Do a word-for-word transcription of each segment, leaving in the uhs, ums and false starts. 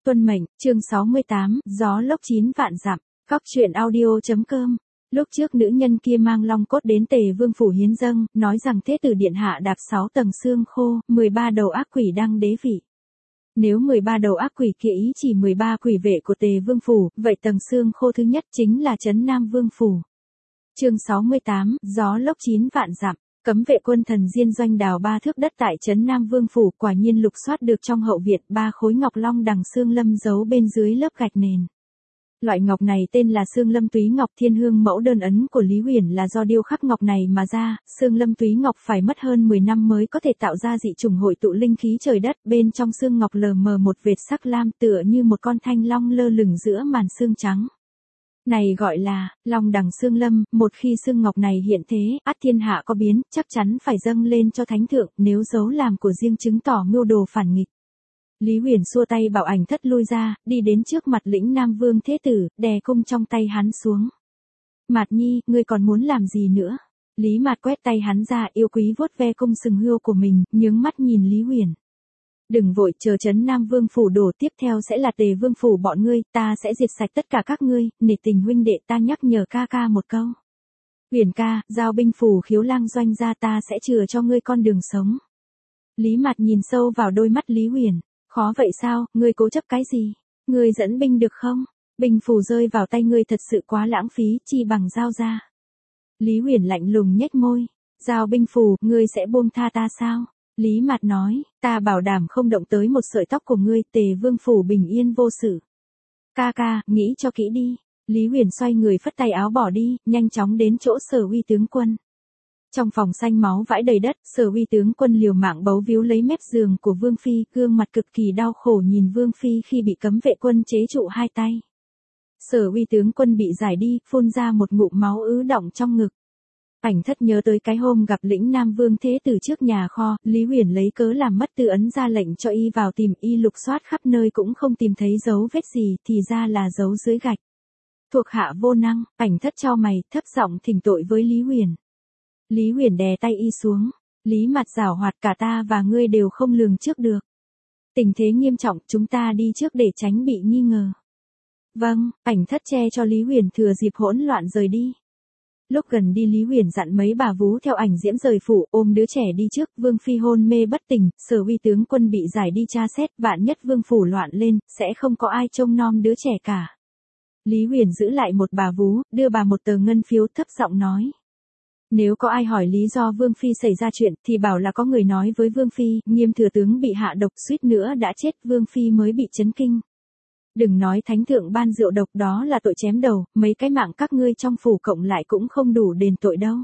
Tuân mệnh, chương sáu mươi tám, gió lốc chín vạn dặm, Cóc truyện audio.com. Lúc trước nữ nhân kia mang long cốt đến Tề Vương phủ hiến dâng, nói rằng thế tử điện hạ đạp sáu tầng xương khô, mười ba đầu ác quỷ đang đế vị. Nếu mười ba đầu ác quỷ kia ý chỉ mười ba quỷ vệ của Tề Vương phủ, vậy tầng xương khô thứ nhất chính là trấn Nam Vương phủ. Chương sáu mươi tám, gió lốc chín vạn dặm. Cấm vệ quân thần diên doanh đào ba thước đất tại trấn Nam Vương phủ, quả nhiên lục soát được trong hậu viện ba khối ngọc long đằng xương lâm giấu bên dưới lớp gạch nền. Loại ngọc này tên là xương lâm túy ngọc, thiên hương mẫu đơn ấn của Lý Huyền là do điêu khắc ngọc này mà ra. Xương lâm túy ngọc phải mất hơn mười năm mới có thể tạo ra dị chủng hội tụ linh khí trời đất, bên trong xương ngọc lờ mờ một vệt sắc lam tựa như một con thanh long lơ lửng giữa màn xương trắng. Này gọi là long đằng xương lâm, một khi xương ngọc này hiện thế, ắt thiên hạ có biến, chắc chắn phải dâng lên cho thánh thượng, nếu giấu làm của riêng chứng tỏ mưu đồ phản nghịch. Lý Huyền xua tay bảo Ảnh Thất lui ra, đi đến trước mặt lĩnh Nam Vương Thế Tử, đè cung trong tay hắn xuống. Mạt Nhi, ngươi còn muốn làm gì nữa? Lý Mạt quét tay hắn ra, yêu quý vuốt ve cung sừng hươu của mình, nhướng mắt nhìn Lý Huyền. Đừng vội, chờ trấn Nam Vương phủ đổ, tiếp theo sẽ là Tề Vương phủ bọn ngươi, ta sẽ diệt sạch tất cả các ngươi, nể tình huynh đệ ta nhắc nhở ca ca một câu. Huyền ca, giao binh phủ khiếu lang doanh ra, ta sẽ chừa cho ngươi con đường sống. Lý Mạt nhìn sâu vào đôi mắt Lý Huyền. Khó vậy sao, ngươi cố chấp cái gì? Ngươi dẫn binh được không? Binh phù rơi vào tay ngươi thật sự quá lãng phí, chi bằng giao ra. Lý Huyền lạnh lùng nhếch môi. Giao binh phù, ngươi sẽ buông tha ta sao? Lý Mạt nói, ta bảo đảm không động tới một sợi tóc của ngươi, Tề Vương phủ bình yên vô sự. Ca ca, nghĩ cho kỹ đi. Lý Huyền xoay người phất tay áo bỏ đi, nhanh chóng đến chỗ Sở Uy tướng quân. Trong phòng xanh máu vãi đầy đất, Sở Uy tướng quân liều mạng bấu víu lấy mép giường của Vương Phi, gương mặt cực kỳ đau khổ nhìn Vương Phi khi bị cấm vệ quân chế trụ hai tay. Sở Uy tướng quân bị giải đi, phun ra một ngụm máu ứ đọng trong ngực. Ảnh Thất nhớ tới cái hôm gặp lĩnh Nam Vương Thế Tử trước nhà kho, Lý Huyền lấy cớ làm mất tư ấn ra lệnh cho y vào tìm, y lục soát khắp nơi cũng không tìm thấy dấu vết gì, thì ra là dấu dưới gạch. Thuộc hạ vô năng, Ảnh Thất chau mày, thấp giọng thỉnh tội với Lý Huyền. Lý Huyền đè tay y xuống. Lý Mạt giảo hoạt, cả ta và ngươi đều không lường trước được. Tình thế nghiêm trọng, chúng ta đi trước để tránh bị nghi ngờ. Vâng, Ảnh Thất che cho Lý Huyền thừa dịp hỗn loạn rời đi. Lúc gần đi Lý Huyền dặn mấy bà vú theo Ảnh Diễm rời phủ, ôm đứa trẻ đi trước. Vương Phi hôn mê bất tỉnh, Sở Uy tướng quân bị giải đi tra xét, vạn nhất Vương phủ loạn lên, sẽ không có ai trông nom đứa trẻ cả. Lý Huyền giữ lại một bà vú, đưa bà một tờ ngân phiếu, thấp giọng nói. Nếu có ai hỏi lý do Vương Phi xảy ra chuyện, thì bảo là có người nói với Vương Phi, Nghiêm thừa tướng bị hạ độc suýt nữa đã chết, Vương Phi mới bị chấn kinh. Đừng nói thánh thượng ban rượu độc, đó là tội chém đầu, mấy cái mạng các ngươi trong phủ cộng lại cũng không đủ đền tội đâu.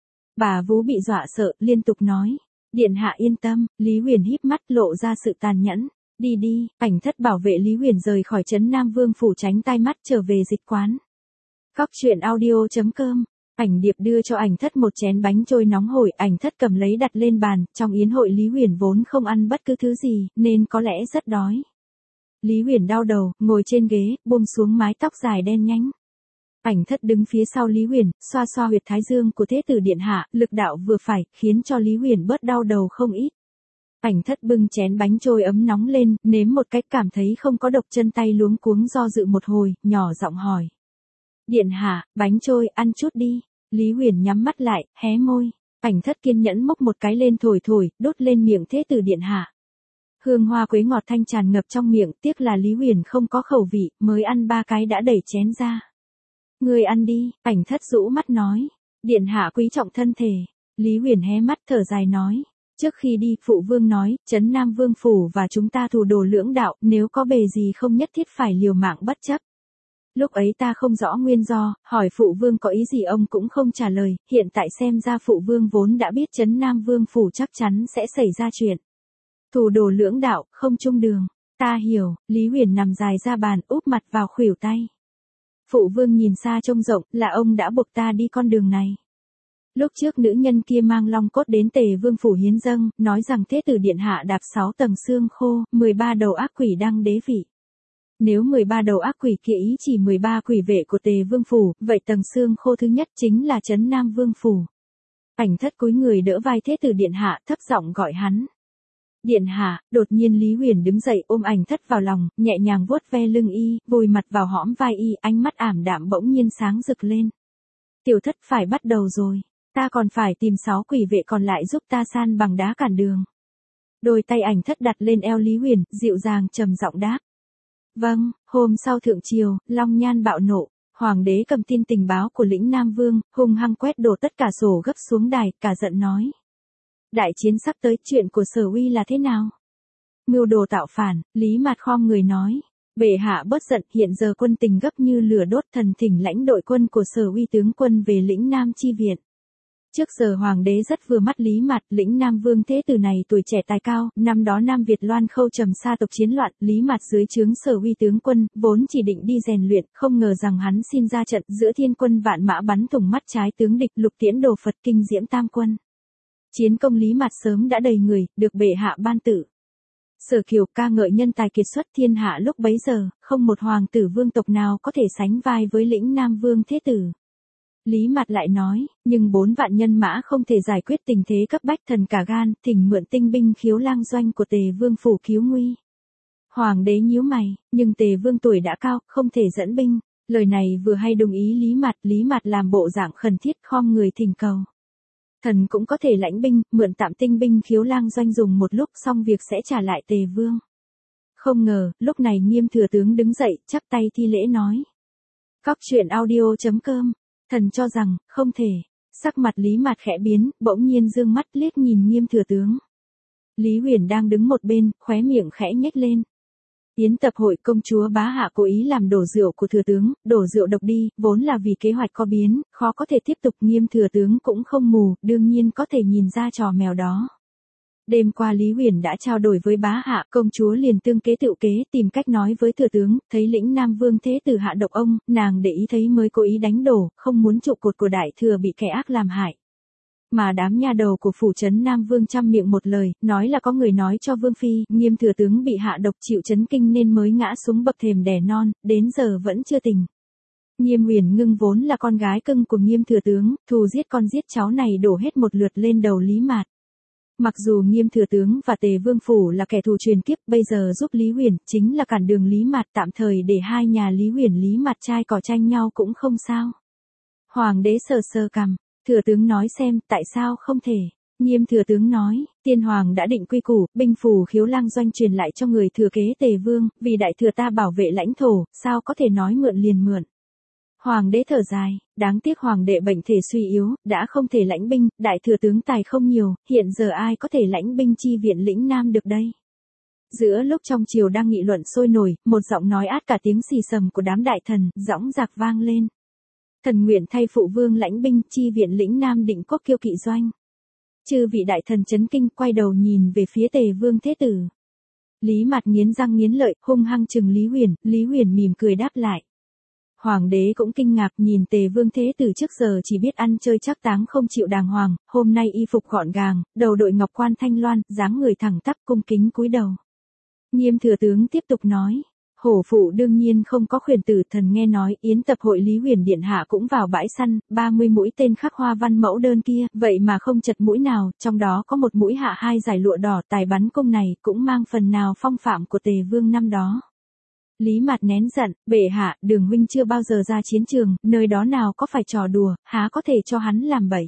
Bà vú bị dọa sợ, liên tục nói. Điện hạ yên tâm. Lý Huyền híp mắt lộ ra sự tàn nhẫn. Đi đi. Ảnh Thất bảo vệ Lý Huyền rời khỏi trấn Nam Vương phủ tránh tai mắt trở về dịch quán. Cóc truyện audio.com. Ảnh Điệp đưa cho Ảnh Thất một chén bánh trôi nóng hổi, Ảnh Thất cầm lấy đặt lên bàn, trong yến hội Lý Huyền vốn không ăn bất cứ thứ gì, nên có lẽ rất đói. Lý Huyền đau đầu, ngồi trên ghế, buông xuống mái tóc dài đen nhánh. Ảnh Thất đứng phía sau Lý Huyền, xoa xoa huyệt thái dương của Thế tử điện hạ, lực đạo vừa phải, khiến cho Lý Huyền bớt đau đầu không ít. Ảnh Thất bưng chén bánh trôi ấm nóng lên, nếm một cách cảm thấy không có độc, chân tay luống cuống do dự một hồi, nhỏ giọng hỏi. Điện hạ, bánh trôi, ăn chút đi. Lý Huyền nhắm mắt lại, hé môi. Ảnh Thất kiên nhẫn mốc một cái lên thổi thổi, đốt lên miệng Thế tử điện hạ. Hương hoa quế ngọt thanh tràn ngập trong miệng, tiếc là Lý Huyền không có khẩu vị, mới ăn ba cái đã đẩy chén ra. Ngươi ăn đi, Ảnh Thất rũ mắt nói. Điện hạ quý trọng thân thể. Lý Huyền hé mắt thở dài nói. Trước khi đi, phụ vương nói, trấn Nam Vương phủ và chúng ta thù đồ lưỡng đạo, nếu có bề gì không nhất thiết phải liều mạng bất chấp. Lúc ấy ta không rõ nguyên do, hỏi phụ vương có ý gì ông cũng không trả lời, hiện tại xem ra phụ vương vốn đã biết trấn Nam Vương phủ chắc chắn sẽ xảy ra chuyện. Thù đồ lưỡng đạo, không chung đường. Ta hiểu. Lý Huyền nằm dài ra bàn, úp mặt vào khuỷu tay. Phụ vương nhìn xa trông rộng, là ông đã buộc ta đi con đường này. Lúc trước nữ nhân kia mang long cốt đến Tề Vương phủ hiến dâng, nói rằng thế tử điện hạ đạp sáu tầng xương khô, mười ba đầu ác quỷ đang đế vị. Nếu mười ba đầu ác quỷ kia ý chỉ mười ba quỷ vệ của Tề Vương phủ, vậy tầng xương khô thứ nhất chính là trấn Nam Vương phủ. Ảnh Thất cúi người đỡ vai thế tử điện hạ, thấp giọng gọi hắn. Điện hạ, đột nhiên Lý Huyền đứng dậy ôm ảnh thất vào lòng, nhẹ nhàng vuốt ve lưng y, vùi mặt vào hõm vai y, ánh mắt ảm đạm bỗng nhiên sáng rực lên. Tiểu thất phải bắt đầu rồi, ta còn phải tìm sáu quỷ vệ còn lại giúp ta san bằng đá cản đường. Đôi tay ảnh thất đặt lên eo Lý Huyền, dịu dàng trầm giọng đáp. Vâng, hôm sau thượng triều, Long Nhan bạo nộ, hoàng đế cầm tin tình báo của lĩnh Nam Vương, hung hăng quét đổ tất cả sổ gấp xuống đài, cả giận nói. Đại chiến sắp tới, chuyện của Sở Uy là thế nào? Mưu đồ tạo phản, Lý Mạt khom người nói. Bệ hạ bớt giận, hiện giờ quân tình gấp như lửa đốt, thần thỉnh lãnh đội quân của Sở Uy tướng quân về lĩnh Nam chi viện. Trước giờ hoàng đế rất vừa mắt Lý Mạt, lĩnh Nam Vương thế tử này tuổi trẻ tài cao, năm đó Nam Việt Loan Khâu trầm sa tộc chiến loạn, Lý Mạt dưới trướng Sở Uy tướng quân, vốn chỉ định đi rèn luyện, không ngờ rằng hắn xin ra trận, giữa thiên quân vạn mã bắn thủng mắt trái tướng địch, lục tiễn đồ Phật kinh diễm tam quân. Chiến công Lý Mạt sớm đã đầy người, được bệ hạ ban tử. Sở Kiều ca ngợi nhân tài kiệt xuất thiên hạ lúc bấy giờ, không một hoàng tử vương tộc nào có thể sánh vai với lĩnh Nam Vương thế tử. Lý Mạt lại nói, nhưng bốn vạn nhân mã không thể giải quyết tình thế cấp bách, thần cả gan, thỉnh mượn tinh binh khiếu lang doanh của Tề Vương phủ cứu nguy. Hoàng đế nhíu mày, nhưng Tề Vương tuổi đã cao, không thể dẫn binh. Lời này vừa hay đồng ý Lý Mạt, Lý Mạt làm bộ dạng khẩn thiết khom người thỉnh cầu. Thần cũng có thể lãnh binh, mượn tạm tinh binh khiếu lang doanh dùng một lúc, xong việc sẽ trả lại Tề Vương. Không ngờ, lúc này Nghiêm thừa tướng đứng dậy, chắp tay thi lễ nói. Cóc truyện audio chấm com, thần cho rằng, không thể. Sắc mặt Lý Mạt khẽ biến, bỗng nhiên dương mắt liếc nhìn Nghiêm thừa tướng. Lý Huyền đang đứng một bên, khóe miệng khẽ nhếch lên. Yến tập hội công chúa bá hạ cố ý làm đổ rượu của thừa tướng, đổ rượu độc đi, vốn là vì kế hoạch có biến, khó có thể tiếp tục. Nghiêm thừa tướng cũng không mù, đương nhiên có thể nhìn ra trò mèo đó. Đêm qua Lý Huyền đã trao đổi với bá hạ, công chúa liền tương kế tự kế, tìm cách nói với thừa tướng, thấy lĩnh Nam Vương thế tử hạ độc ông, nàng để ý thấy mới cố ý đánh đổ, không muốn trụ cột của đại thừa bị kẻ ác làm hại. Mà đám nha đầu của phủ trấn Nam Vương trăm miệng một lời, nói là có người nói cho Vương Phi, Nghiêm thừa tướng bị hạ độc chịu chấn kinh nên mới ngã xuống bậc thềm đẻ non, đến giờ vẫn chưa tỉnh. Nghiêm Huyền Ngưng vốn là con gái cưng của Nghiêm thừa tướng, thù giết con giết cháu này đổ hết một lượt lên đầu Lý Mạt. Mặc dù Nghiêm thừa tướng và Tề Vương phủ là kẻ thù truyền kiếp, bây giờ giúp Lý Huyền, chính là cản đường Lý Mạt, tạm thời để hai nhà Lý Huyền Lý Mạt trai cỏ tranh nhau cũng không sao. Hoàng đế sờ sờ cằm. Thừa tướng nói xem, tại sao không thể? Nghiêm thừa tướng nói, tiên hoàng đã định quy củ, binh phủ khiếu lang doanh truyền lại cho người thừa kế Tề Vương, vì đại thừa ta bảo vệ lãnh thổ, sao có thể nói mượn liền mượn. Hoàng đế thở dài, đáng tiếc hoàng đệ bệnh thể suy yếu, đã không thể lãnh binh, đại thừa tướng tài không nhiều, hiện giờ ai có thể lãnh binh chi viện lĩnh Nam được đây. Giữa lúc trong triều đang nghị luận sôi nổi, một giọng nói át cả tiếng xì sầm của đám đại thần, dõng dạc vang lên. Thần nguyện thay phụ vương lãnh binh chi viện lĩnh Nam Định Quốc Kiêu Kỵ Doanh. Chư vị đại thần chấn kinh, quay đầu nhìn về phía Tề Vương thế tử. Lý Mạt nghiến răng nghiến lợi, hung hăng trừng Lý Huyền, Lý Huyền mỉm cười đáp lại. Hoàng đế cũng kinh ngạc nhìn Tề Vương thế tử trước giờ chỉ biết ăn chơi chắc táng không chịu đàng hoàng, hôm nay y phục gọn gàng, đầu đội ngọc quan thanh loan, dáng người thẳng tắp cung kính cúi đầu. Nghiêm thừa tướng tiếp tục nói. Hổ phụ đương nhiên không có khuyển tử, thần nghe nói Yến tập hội Lý Huyền điện hạ cũng vào bãi săn, ba mươi mũi tên khắc hoa văn mẫu đơn kia, vậy mà không chật mũi nào, trong đó có một mũi hạ hai giải lụa đỏ, tài bắn cung này cũng mang phần nào phong phạm của Tề Vương năm đó. Lý Mạt nén giận, bệ hạ, Đường huynh chưa bao giờ ra chiến trường, nơi đó nào có phải trò đùa, há có thể cho hắn làm bậy.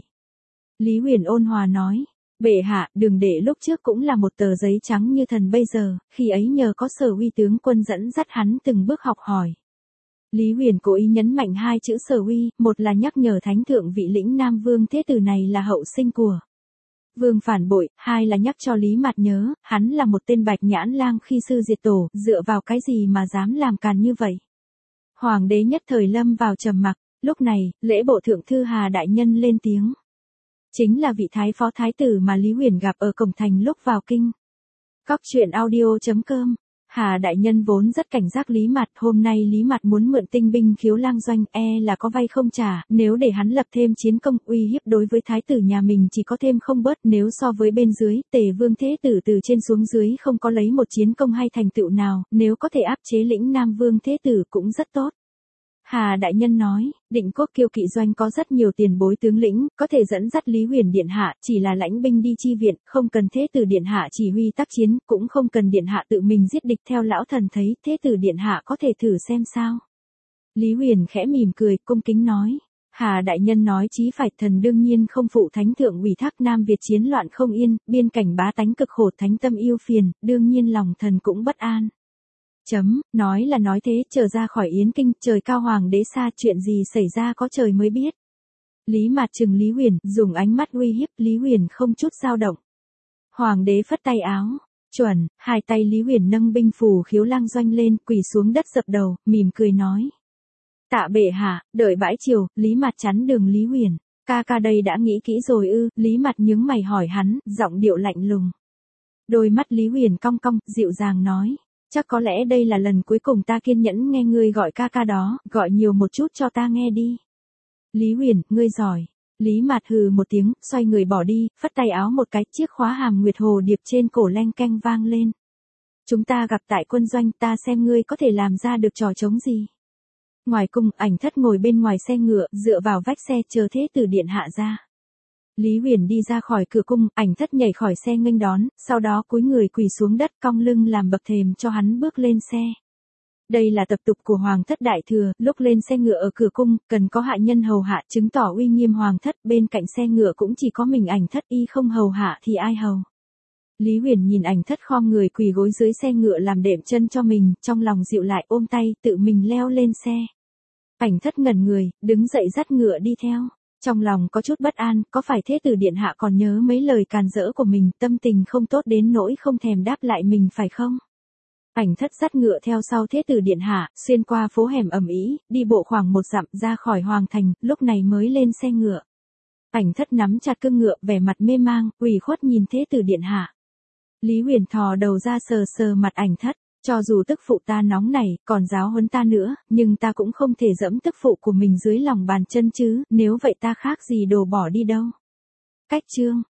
Lý Huyền ôn hòa nói. Bệ hạ, Đường đệ lúc trước cũng là một tờ giấy trắng như thần bây giờ, khi ấy nhờ có Sở Uy tướng quân dẫn dắt hắn từng bước học hỏi. Lý Huyền cố ý nhấn mạnh hai chữ Sở Uy, một là nhắc nhở thánh thượng vị lĩnh Nam Vương thế tử này là hậu sinh của Vương phản bội, hai là nhắc cho Lý Mạt nhớ, hắn là một tên bạch nhãn lang khi sư diệt tổ, dựa vào cái gì mà dám làm càn như vậy. Hoàng đế nhất thời lâm vào trầm mặc, lúc này, lễ bộ thượng thư Hà đại nhân lên tiếng. Chính là vị thái phó thái tử mà Lý Huyền gặp ở cổng thành lúc vào kinh. Cóc truyện audio chấm com. Hà đại nhân vốn rất cảnh giác Lý Mạt, hôm nay Lý Mạt muốn mượn tinh binh khiếu lang doanh, e là có vay không trả, nếu để hắn lập thêm chiến công uy hiếp đối với thái tử nhà mình chỉ có thêm không bớt, nếu so với bên dưới, Tề Vương thế tử từ trên xuống dưới không có lấy một chiến công hay thành tựu nào, nếu có thể áp chế lĩnh Nam Vương thế tử cũng rất tốt. Hà đại nhân nói, Định Quốc Kiêu Kỵ doanh có rất nhiều tiền bối tướng lĩnh, có thể dẫn dắt Lý Huyền điện hạ, chỉ là lãnh binh đi chi viện, không cần Thế tử điện hạ chỉ huy tác chiến, cũng không cần điện hạ tự mình giết địch. Theo lão thần thấy, Thế tử điện hạ có thể thử xem sao. Lý Huyền khẽ mỉm cười, cung kính nói. Hà đại nhân nói chí phải, thần đương nhiên không phụ thánh thượng ủy thác. Nam Việt chiến loạn không yên, biên cảnh bá tánh cực khổ, thánh tâm yêu phiền, đương nhiên lòng thần cũng bất an. Chấm, nói là nói thế, trở ra khỏi Yến Kinh, trời cao hoàng đế xa, chuyện gì xảy ra có trời mới biết. Lý Mạt trừng Lý Huyền, dùng ánh mắt uy hiếp. Lý Huyền không chút dao động. Hoàng đế phất tay áo. Chuẩn, hai tay Lý Huyền nâng binh phù khiếu lang doanh lên, quỳ xuống đất dập đầu, mỉm cười nói. Tạ bệ hạ, đợi bãi chiều. Lý Mạt chắn đường Lý Huyền. Ca ca đây đã nghĩ kỹ rồi ư? Lý Mạt nhướng mày hỏi hắn, giọng điệu lạnh lùng. Đôi mắt Lý Huyền cong cong, dịu dàng nói. Chắc có lẽ đây là lần cuối cùng ta kiên nhẫn nghe ngươi gọi ca ca đó, gọi nhiều một chút cho ta nghe đi. Lý Huyền, ngươi giỏi. Lý Mạt hừ một tiếng, xoay người bỏ đi, phất tay áo một cái, chiếc khóa hàm nguyệt hồ điệp trên cổ leng keng vang lên. Chúng ta gặp tại quân doanh, ta xem ngươi có thể làm ra được trò trống gì. Ngoài cung, Ảnh Thất ngồi bên ngoài xe ngựa, dựa vào vách xe chờ Thế tử điện hạ ra. Lý Huyền đi ra khỏi cửa cung, Ảnh Thất nhảy khỏi xe nghênh đón, sau đó cúi người quỳ xuống đất, cong lưng làm bậc thềm cho hắn bước lên xe. Đây là tập tục của Hoàng thất đại thừa, lúc lên xe ngựa ở cửa cung, cần có hạ nhân hầu hạ chứng tỏ uy nghiêm Hoàng thất, bên cạnh xe ngựa cũng chỉ có mình Ảnh Thất, y không hầu hạ thì ai hầu. Lý Huyền nhìn Ảnh Thất khom người quỳ gối dưới xe ngựa làm đệm chân cho mình, trong lòng dịu lại, ôm tay, tự mình leo lên xe. Ảnh Thất ngẩn người, đứng dậy dắt ngựa đi theo. Trong lòng có chút bất an, có phải Thế tử điện hạ còn nhớ mấy lời càn rỡ của mình, tâm tình không tốt đến nỗi không thèm đáp lại mình phải không? Ảnh Thất dắt ngựa theo sau Thế tử điện hạ, xuyên qua phố hẻm ầm ĩ, đi bộ khoảng một dặm ra khỏi hoàng thành, lúc này mới lên xe ngựa. Ảnh Thất nắm chặt cương ngựa, vẻ mặt mê mang, ủy khuất nhìn Thế tử điện hạ. Lý Huyền thò đầu ra sờ sờ mặt Ảnh Thất. Cho dù tức phụ ta nóng này, còn giáo huấn ta nữa, nhưng ta cũng không thể dẫm tức phụ của mình dưới lòng bàn chân chứ, nếu vậy ta khác gì đồ bỏ đi đâu. Cách chương